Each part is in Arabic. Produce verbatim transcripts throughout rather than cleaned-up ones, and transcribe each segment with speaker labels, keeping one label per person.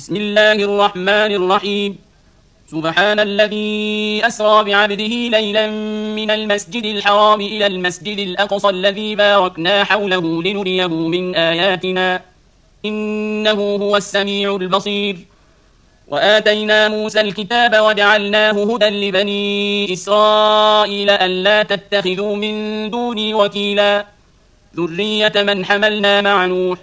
Speaker 1: بسم الله الرحمن الرحيم. سبحان الذي أسرى بعبده ليلا من المسجد الحرام إلى المسجد الأقصى الذي باركنا حوله لنريه من آياتنا إنه هو السميع البصير. وآتينا موسى الكتاب وجعلناه هدى لبني إسرائيل ألا تتخذوا من دوني وكيلا ذرية من حملنا مع نوح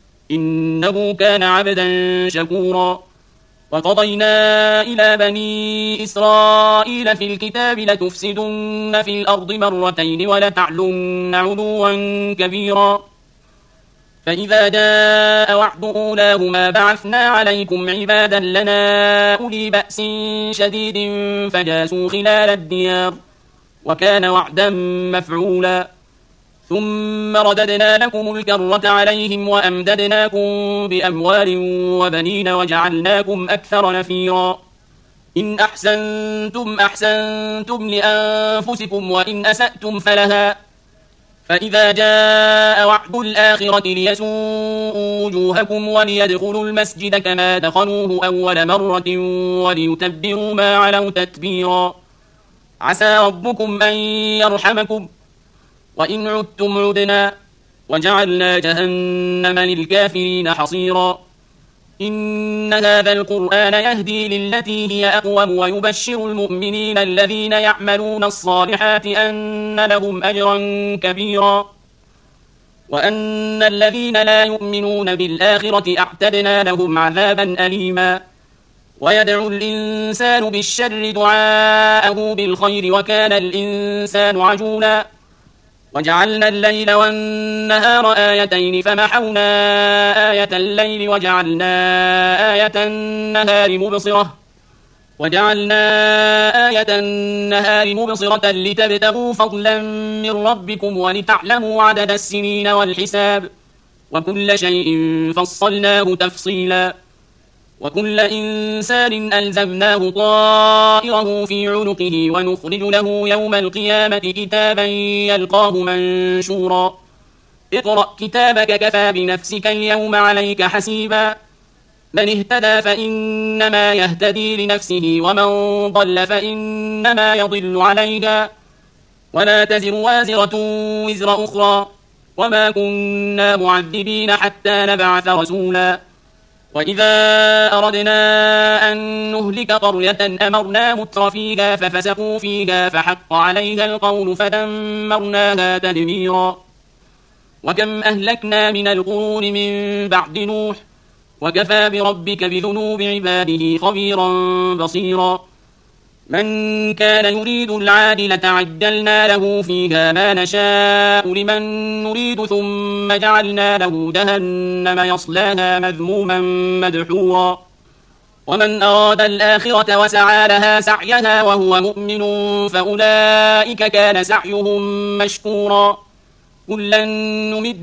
Speaker 1: إنه كان عبدا شكورا. وقضينا إلى بني إسرائيل في الكتاب لتفسدن في الأرض مرتين ولتعلن علوا كبيرا. فإذا جاء وعد أولاهما بعثنا عليكم عبادا لنا أولي بأس شديد فجاسوا خلال الديار وكان وعدا مفعولا. ثم رددنا لكم الكرة عليهم وأمددناكم بأموال وبنين وجعلناكم أكثر نفيرا. إن أحسنتم أحسنتم لأنفسكم وإن أسأتم فلها. فإذا جاء وعد الآخرة ليسوءوا وجوهكم وليدخلوا المسجد كما دخلوه أول مرة وليتبروا ما علوا تتبيرا. عسى ربكم أن يرحمكم وإن عدتم عدنا وجعلنا جهنم للكافرين حصيرا. إن هذا القرآن يهدي للتي هي أقوم ويبشر المؤمنين الذين يعملون الصالحات أن لهم أجرا كبيرا وأن الذين لا يؤمنون بالآخرة أعتدنا لهم عذابا أليما. ويدعو الإنسان بالشر دعاءه بالخير وكان الإنسان عجولا. وجعلنا الليل والنهار آيتين فمحونا آية الليل وجعلنا آية النهار مبصرة وجعلنا آية النهار مبصرة لتبتغوا فضلا من ربكم ولتعلموا عدد السنين والحساب وكل شيء فصلناه تفصيلا. وكل إنسان ألزمناه طائره في عنقه ونخرج له يوم القيامة كتابا يلقاه منشورا. اقرأ كتابك كفى بنفسك اليوم عليك حسيبا. من اهتدى فإنما يهتدي لنفسه ومن ضل فإنما يضل عليها ولا تزر وازرة وزر أخرى وما كنا معذبين حتى نبعث رسولا. وإذا أردنا أن نهلك قرية أمرنا متر فيها ففسقوا فيها فحق عليها القول فدمرناها تدميرا. وكم أهلكنا من القرون من بعد نوح وكفى بربك بذنوب عباده خبيرا بصيرا. من كان يريد العاجلة عجلنا له فيها ما نشاء لمن نريد ثم جعلنا له جهنم يصلاها مذموما مدحورا. ومن أراد الآخرة وسعى لها سعيها وهو مؤمن فأولئك كان سعيهم مشكورا. كلا نمد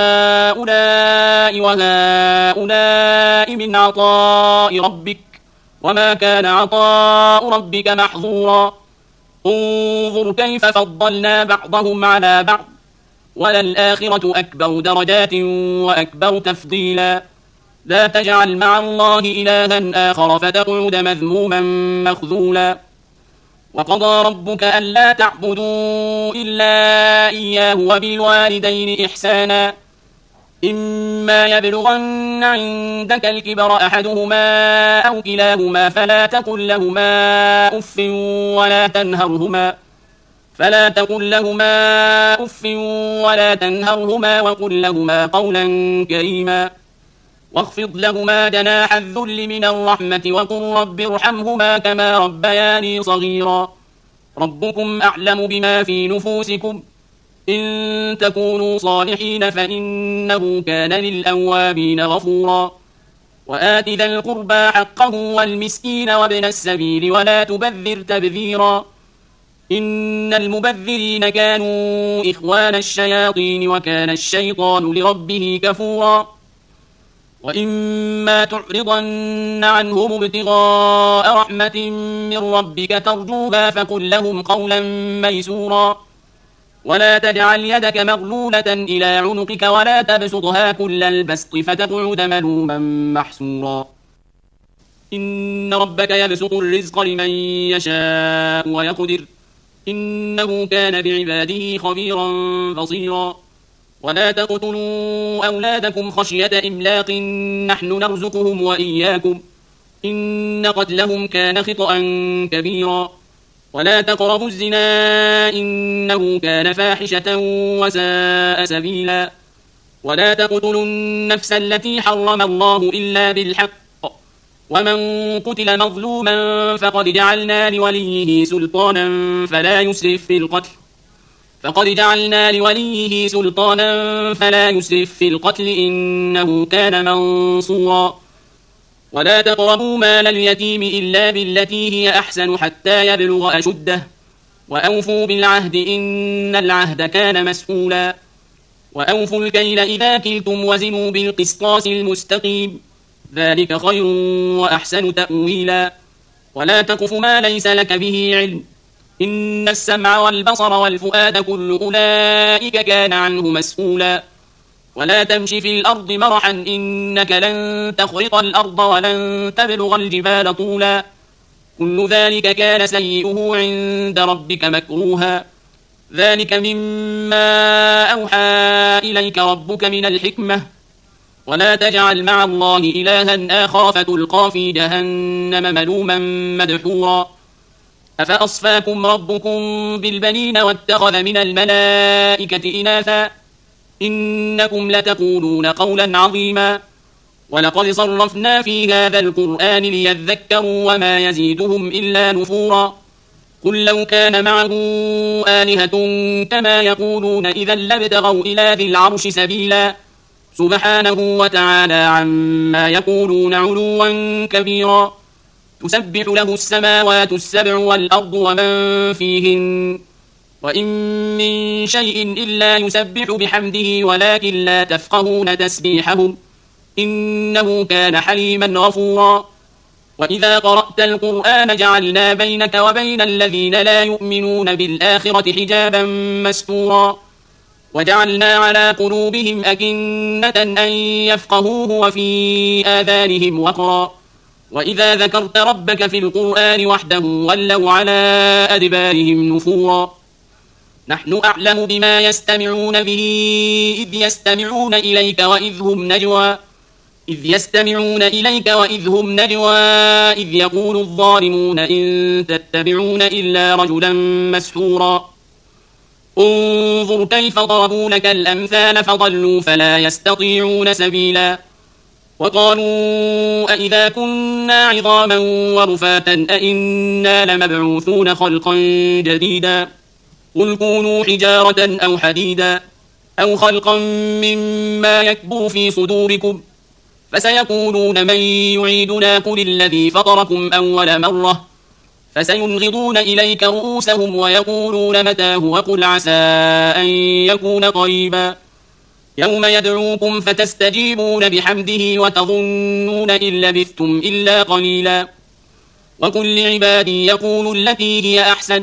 Speaker 1: هؤلاء وهؤلاء من عطاء ربك وما كان عطاء ربك محظورا. انظر كيف فضلنا بعضهم على بعض وللآخرة أكبر درجات وأكبر تفضيلا. لا تجعل مع الله إلها آخر فتقعد مذموما مخذولا. وقضى ربك ألا تعبدوا إلا إياه وبالوالدين إحسانا. إما يبلغن عندك الكبر أحدهما أو كلاهما فلا تقل لهما أف ولا تنهرهما فلا تقل لهما أف ولا تنهرهما وقل لهما قولا كريما. واخفض لهما جناح الذل من الرحمة وقل رب ارحمهما كما ربياني صغيرا. ربكم أعلم بما في نفوسكم إن تكونوا صالحين فإنه كان للأوابين غفورا. وآت ذا القربى حقه والمسكين وابن السبيل ولا تبذر تبذيرا. إن المبذرين كانوا إخوان الشياطين وكان الشيطان لربه كفورا. وإما تعرضن عنهم ابتغاء رحمة من ربك ترجوها فقل لهم قولا ميسورا. ولا تجعل يدك مغلولة إلى عنقك ولا تبسطها كل البسط فتقعد ملوما محسورا. إن ربك يبسط الرزق لمن يشاء ويقدر إنه كان بعباده خبيرا بصيرا ولا تقتلوا أولادكم خشية إملاق نحن نرزقهم وإياكم إن قتلهم كان خطأ كبيرا ولا تقربوا الزنا إنه كان فاحشة وساء سبيلا ولا تقتلوا النفس التي حرم الله إلا بالحق ومن قتل مظلوما فقد جعلنا لوليه سلطانا فلا يسرف في القتل فقد جعلنا لوليه سلطانا فلا يسرف في القتل إنه كان منصورا ولا تقربوا مال اليتيم إلا بالتي هي أحسن حتى يبلغ أشده وأوفوا بالعهد إن العهد كان مسؤولا وأوفوا الكيل إذا كلتم وزنوا بالقسطاس المستقيم ذلك خير وأحسن تأويلا ولا تقف ما ليس لك به علم إن السمع والبصر والفؤاد كل أولئك كان عنه مسؤولا ولا تمش في الأرض مرحا إنك لن تخرق الأرض ولن تبلغ الجبال طولا كل ذلك كان سيئه عند ربك مكروها ذلك مما أوحى إليك ربك من الحكمة ولا تجعل مع الله إلها آخر فتلقى في جهنم ملوما مدحورا أفأصفاكم ربكم بالبنين واتخذ من الملائكة إناثا إنكم لتقولون قولا عظيما ولقد صرفنا في هذا القرآن ليذكروا وما يزيدهم إلا نفورا قل لو كان معه آلهة كما يقولون إذا لابتغوا إلى ذي العرش سبيلا سبحانه وتعالى عما يقولون علوا كبيرا تسبح له السماوات السبع والأرض ومن فيهن وإن من شيء إلا يسبح بحمده ولكن لا تفقهون تسبيحهم إنه كان حليما غفورا وإذا قرأت القرآن جعلنا بينك وبين الذين لا يؤمنون بالآخرة حجابا مستورا وجعلنا على قلوبهم أكنة أن يفقهوه وفي آذانهم وقرا وإذا ذكرت ربك في القرآن وحده ولوا على أدبارهم نفورا نحن أعلم بما يستمعون به إذ يستمعون إليك وإذ هم نجوى إذ يستمعون إليك وإذ هم نجوى إذ يقول الظالمون إن تتبعون إلا رجلا مسحورا انظر كيف ضربوا لك الأمثال فضلوا فلا يستطيعون سبيلا وقالوا أئذا كنا عظاما ورفاتا أئنا لمبعوثون خلقا جديدا قل كونوا حجارة أو حديدا أو خلقا مما يكبر في صدوركم فسيقولون من يعيدنا قل الذي فطركم أول مرة فسينغضون إليك رؤوسهم ويقولون متى هو قل عسى أن يكون قريبا يوم يدعوكم فتستجيبون بحمده وتظنون إن لبثتم إلا قليلا وقل لعبادي يقولوا التي هي أحسن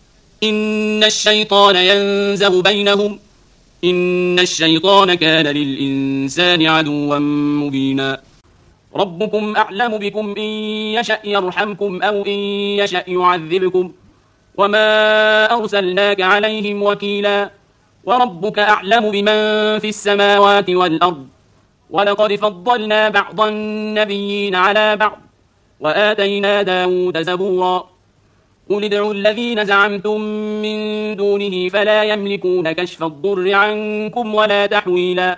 Speaker 1: إن الشيطان ينزغ بينهم إن الشيطان كان للإنسان عدوا مبينا ربكم أعلم بكم إن يشأ يرحمكم أو إن يشأ يعذبكم وما أرسلناك عليهم وكيلا وربك أعلم بمن في السماوات والأرض ولقد فضلنا بعض النبيين على بعض وآتينا داود زبورا قل ادعوا الذين زعمتم من دونه فلا يملكون كشف الضر عنكم ولا تحويلا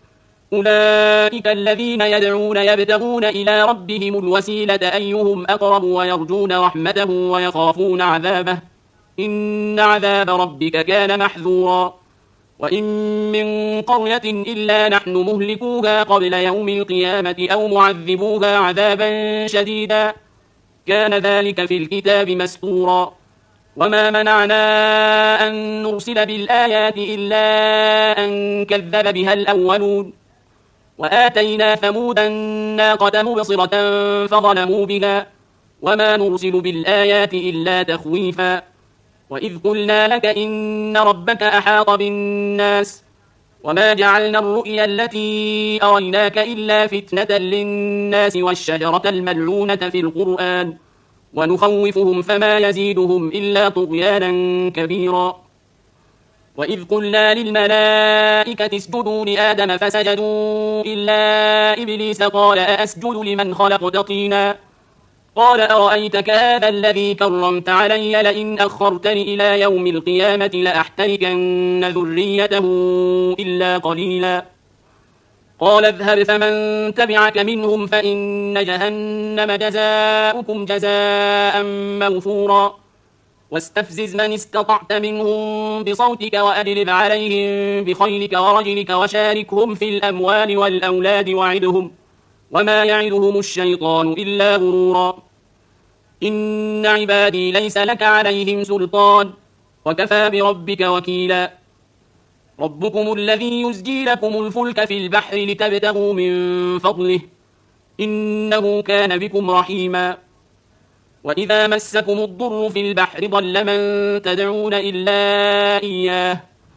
Speaker 1: أولئك الذين يدعون يبتغون إلى ربهم الوسيلة أيهم أقرب ويرجون رحمته ويخافون عذابه إن عذاب ربك كان محذورا وإن من قرية إلا نحن مهلكوها قبل يوم القيامة أو معذبوها عذابا شديدا كان ذلك في الكتاب مسطورا وما منعنا أن نرسل بالآيات إلا أن كذب بها الأولون وآتينا ثمود الناقة مبصرة فظلموا بها وما نرسل بالآيات إلا تخويفا وإذ قلنا لك إن ربك أحاط بالناس وما جعلنا الرؤيا التي أريناك إلا فتنة للناس والشجرة الملعونة في القرآن ونخوفهم فما يزيدهم إلا طغيانا كبيرا. وإذ قلنا للملائكة اسجدوا لآدم فسجدوا إلا إبليس قال أأسجد لمن خلقت طينا قال أرأيتك هذا الذي كرمت علي لئن أخرتني إلى يوم القيامة لأحتركن ذريته إلا قليلا. قال اذهب فمن تبعك منهم فإن جهنم جزاؤكم جزاء موفورا واستفزز من استطعت منهم بصوتك وأجلب عليهم بخيلك ورجلك وشاركهم في الأموال والأولاد وعدهم وما يعدهم الشيطان إلا غرورا. إن عبادي ليس لك عليهم سلطان وكفى بربك وكيلا. ربكم الذي يزجي لكم الفلك في البحر لتبتغوا من فضله إنه كان بكم رحيما. وإذا مسكم الضر في البحر ضل من تدعون إلا إياه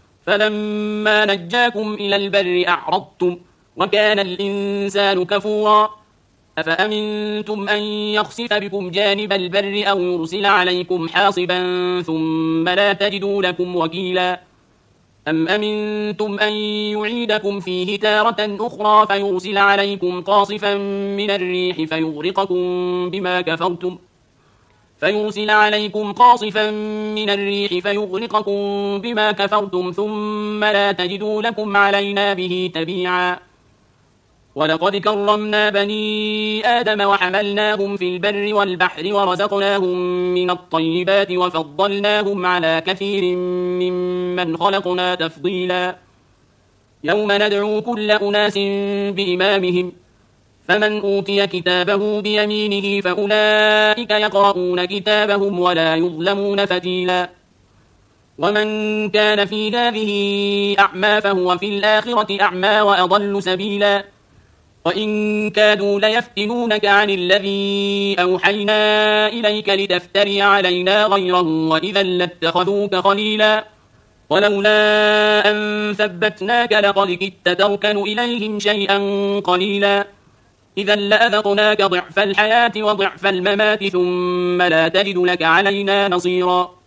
Speaker 1: فلما نجاكم إلى البر أعرضتم وكان الإنسان كفورا. أفأمنتم أن يخسف بكم جانب البر أو يرسل عليكم حاصبا ثم لا تجدوا لكم وكيلا. أم أمنتم أن يعيدكم فيه تارة أخرى فيرسل عليكم قاصفا من الريح فيغرقكم بما كفرتم فيرسل عليكم قاصفا من الريح فيغرقكم بما كفرتم ثم لا تجدوا لكم علينا به تبيعا. ولقد كرمنا بني آدم وحملناهم في البر والبحر ورزقناهم من الطيبات وفضلناهم على كثير ممن خلقنا تفضيلا. يوم ندعو كل أناس بإمامهم فمن أوتي كتابه بيمينه فأولئك يقرؤون كتابهم ولا يظلمون فتيلا. ومن كان في هذه أعمى فهو في الآخرة أعمى وأضل سبيلا. وإن كادوا ليفتنونك عن الذي أوحينا إليك لتفتري علينا غيره وإذا لاتخذوك خليلا. ولولا أن ثبتناك لقد كدت تركن إليهم شيئا قليلا. إذا لأذقناك ضعف الحياة وضعف الممات ثم لا تجد لك علينا نصيرا.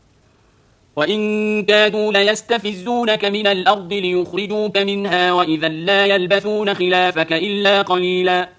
Speaker 1: وإن كادوا ليستفزونك من الأرض ليخرجوك منها وإذا لا يلبثون خلافك إلا قليلا.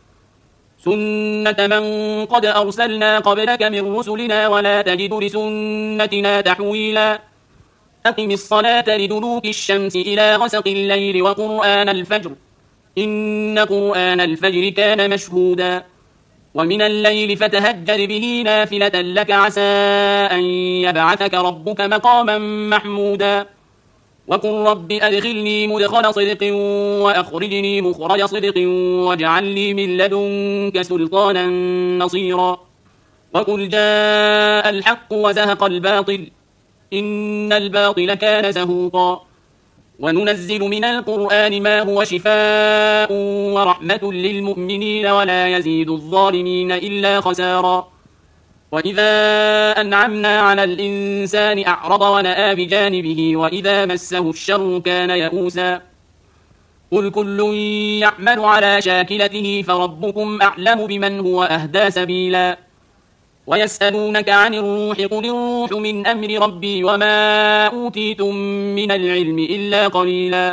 Speaker 1: سنة من قد أرسلنا قبلك من رسلنا ولا تجد لسنتنا تحويلا. أقم الصلاة لدلوك الشمس إلى غسق الليل وقرآن الفجر إن قرآن الفجر كان مشهودا. ومن الليل فتهجر به نافلة لك عسى أن يبعثك ربك مقاما محمودا. وقل رب أدخلني مدخل صدق وأخرجني مخرج صدق واجعل لي من لدنك سلطانا نصيرا. وقل جاء الحق وزهق الباطل إن الباطل كان زهوقا. وننزل من القرآن ما هو شفاء ورحمة للمؤمنين ولا يزيد الظالمين إلا خسارا. وإذا أنعمنا على الإنسان أعرض ونأى بجانبه وإذا مسه الشر كان يئوسا. قل كل يعمل على شاكلته فربكم أعلم بمن هو أهدى سبيلا. ويسألونك عن الروح قل الروح من أمر ربي وما أوتيتم من العلم إلا قليلا.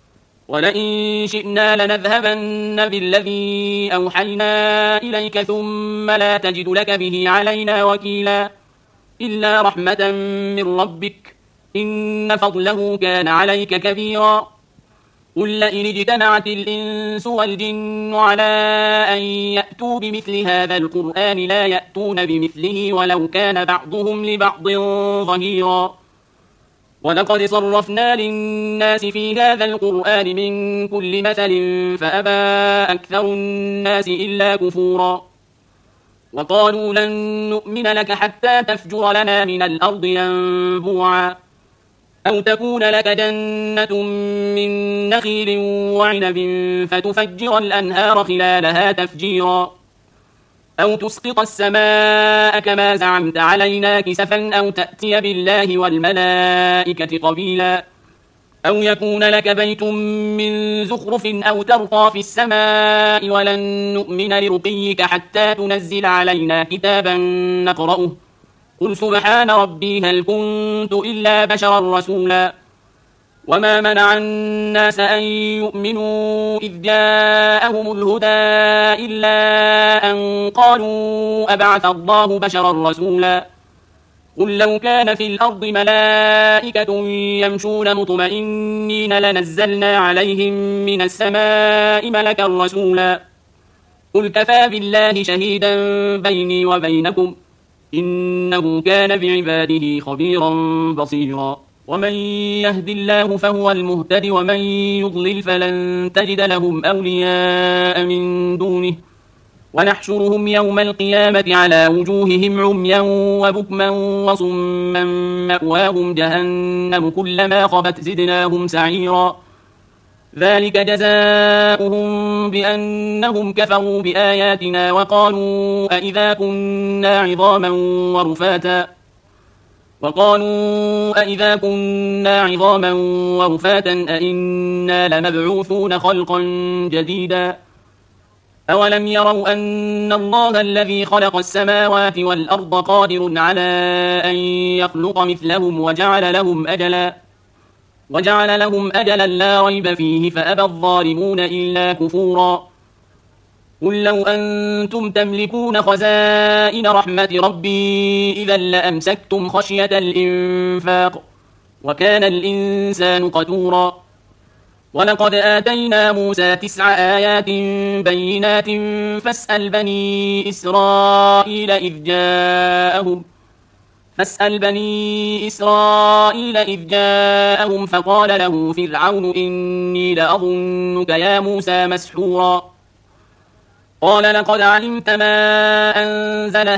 Speaker 1: ولئن شئنا لنذهبن بالذي أوحينا إليك ثم لا تجد لك به علينا وكيلا إلا رحمة من ربك إن فضله كان عليك كبيرا. قل لئن اجتمعت الإنس والجن على أن يأتوا بمثل هذا القرآن لا يأتون بمثله ولو كان بعضهم لبعض ظهيرا. ولقد صرفنا للناس في هذا القرآن من كل مثل فأبى أكثر الناس إلا كفورا. وقالوا لن نؤمن لك حتى تفجر لنا من الأرض ينبوعا أو تكون لك جنة من نخيل وعنب فتفجر الأنهار خلالها تفجيرا أو تسقط السماء كما زعمت علينا كسفا أو تأتي بالله والملائكة قبيلا أو يكون لك بيت من زخرف أو ترقى في السماء ولن نؤمن لرقيك حتى تنزل علينا كتابا نقرأه قل سبحان ربي هل كنت إلا بشرا رسولا وما منع الناس أن يؤمنوا إذ جاءهم الهدى إلا أن قالوا أبعث الله بشرا رسولا قل لو كان في الأرض ملائكة يمشون مطمئنين لنزلنا عليهم من السماء ملكا رسولا قل كفى بالله شهيدا بيني وبينكم إنه كان بعباده خبيرا بصيرا ومن يهد الله فهو المهتد ومن يضلل فلن تجد لهم أولياء من دونه ونحشرهم يوم القيامة على وجوههم عميا وبكما وصما مأواهم جهنم كلما خبت زدناهم سعيرا ذلك جزاؤهم بأنهم كفروا بآياتنا وقالوا أئذا كنا عظاما ورفاتا وقالوا أئذا كنا عظاما ورفاتا أئنا لمبعوثون خلقا جديدا أولم يروا أن الله الذي خلق السماوات والأرض قادر على أن يخلق مثلهم وجعل لهم أجلا وجعل لهم أجلا لا ريب فيه فأبى الظالمون إلا كفورا قل لو أنتم تملكون خزائن رحمة ربي إذا لأمسكتم خشية الإنفاق وكان الإنسان قتورا ولقد آتينا موسى تسع آيات بينات فاسأل بني إسرائيل إذ جاءهم فاسأل بني إسرائيل إذ جاءهم فقال له فرعون إني لأظنك يا موسى مسحورا قال لقد علمت ما أنزل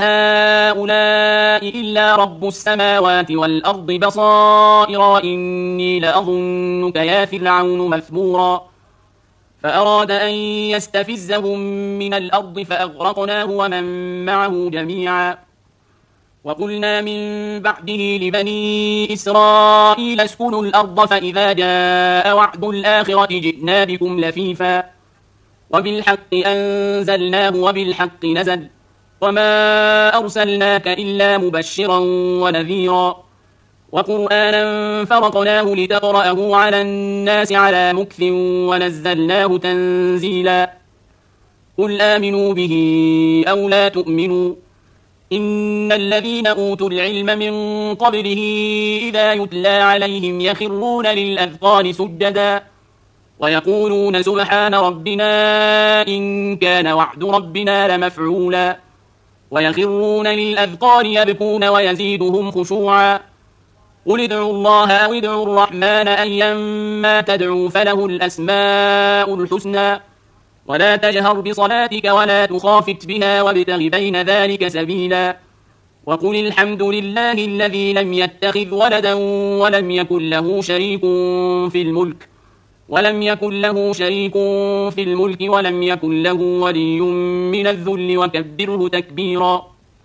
Speaker 1: هؤلاء إلا رب السماوات والأرض بصائر وإني لأظنك يا فرعون مثبورا فأراد أن يستفزهم من الأرض فأغرقناه ومن معه جميعا وقلنا من بعده لبني إسرائيل اسكنوا الأرض فإذا جاء وعد الآخرة جئنا بكم لفيفا وبالحق أنزلناه وبالحق نزل وما أرسلناك إلا مبشرا ونذيرا وقرآنا فرقناه لتقرأه على الناس على مكث ونزلناه تنزيلا قل آمنوا به أو لا تؤمنوا إن الذين أوتوا العلم من قبله إذا يتلى عليهم يخرون للأذقان سجدا ويقولون سبحان ربنا إن كان وعد ربنا لمفعولا ويخرون للأذقان يبكون ويزيدهم خشوعا قل ادعوا الله أو ادعوا الرحمن أيما تدعوا فله الأسماء الحسنى ولا تجهر بصلاتك ولا تخافت بها وابتغ بين ذلك سبيلا وقل الحمد لله الذي لم يتخذ ولدا ولم يكن له شريك في الملك ولم يكن له شريك في الملك ولم يكن له ولي من الذل وكبره تكبيرا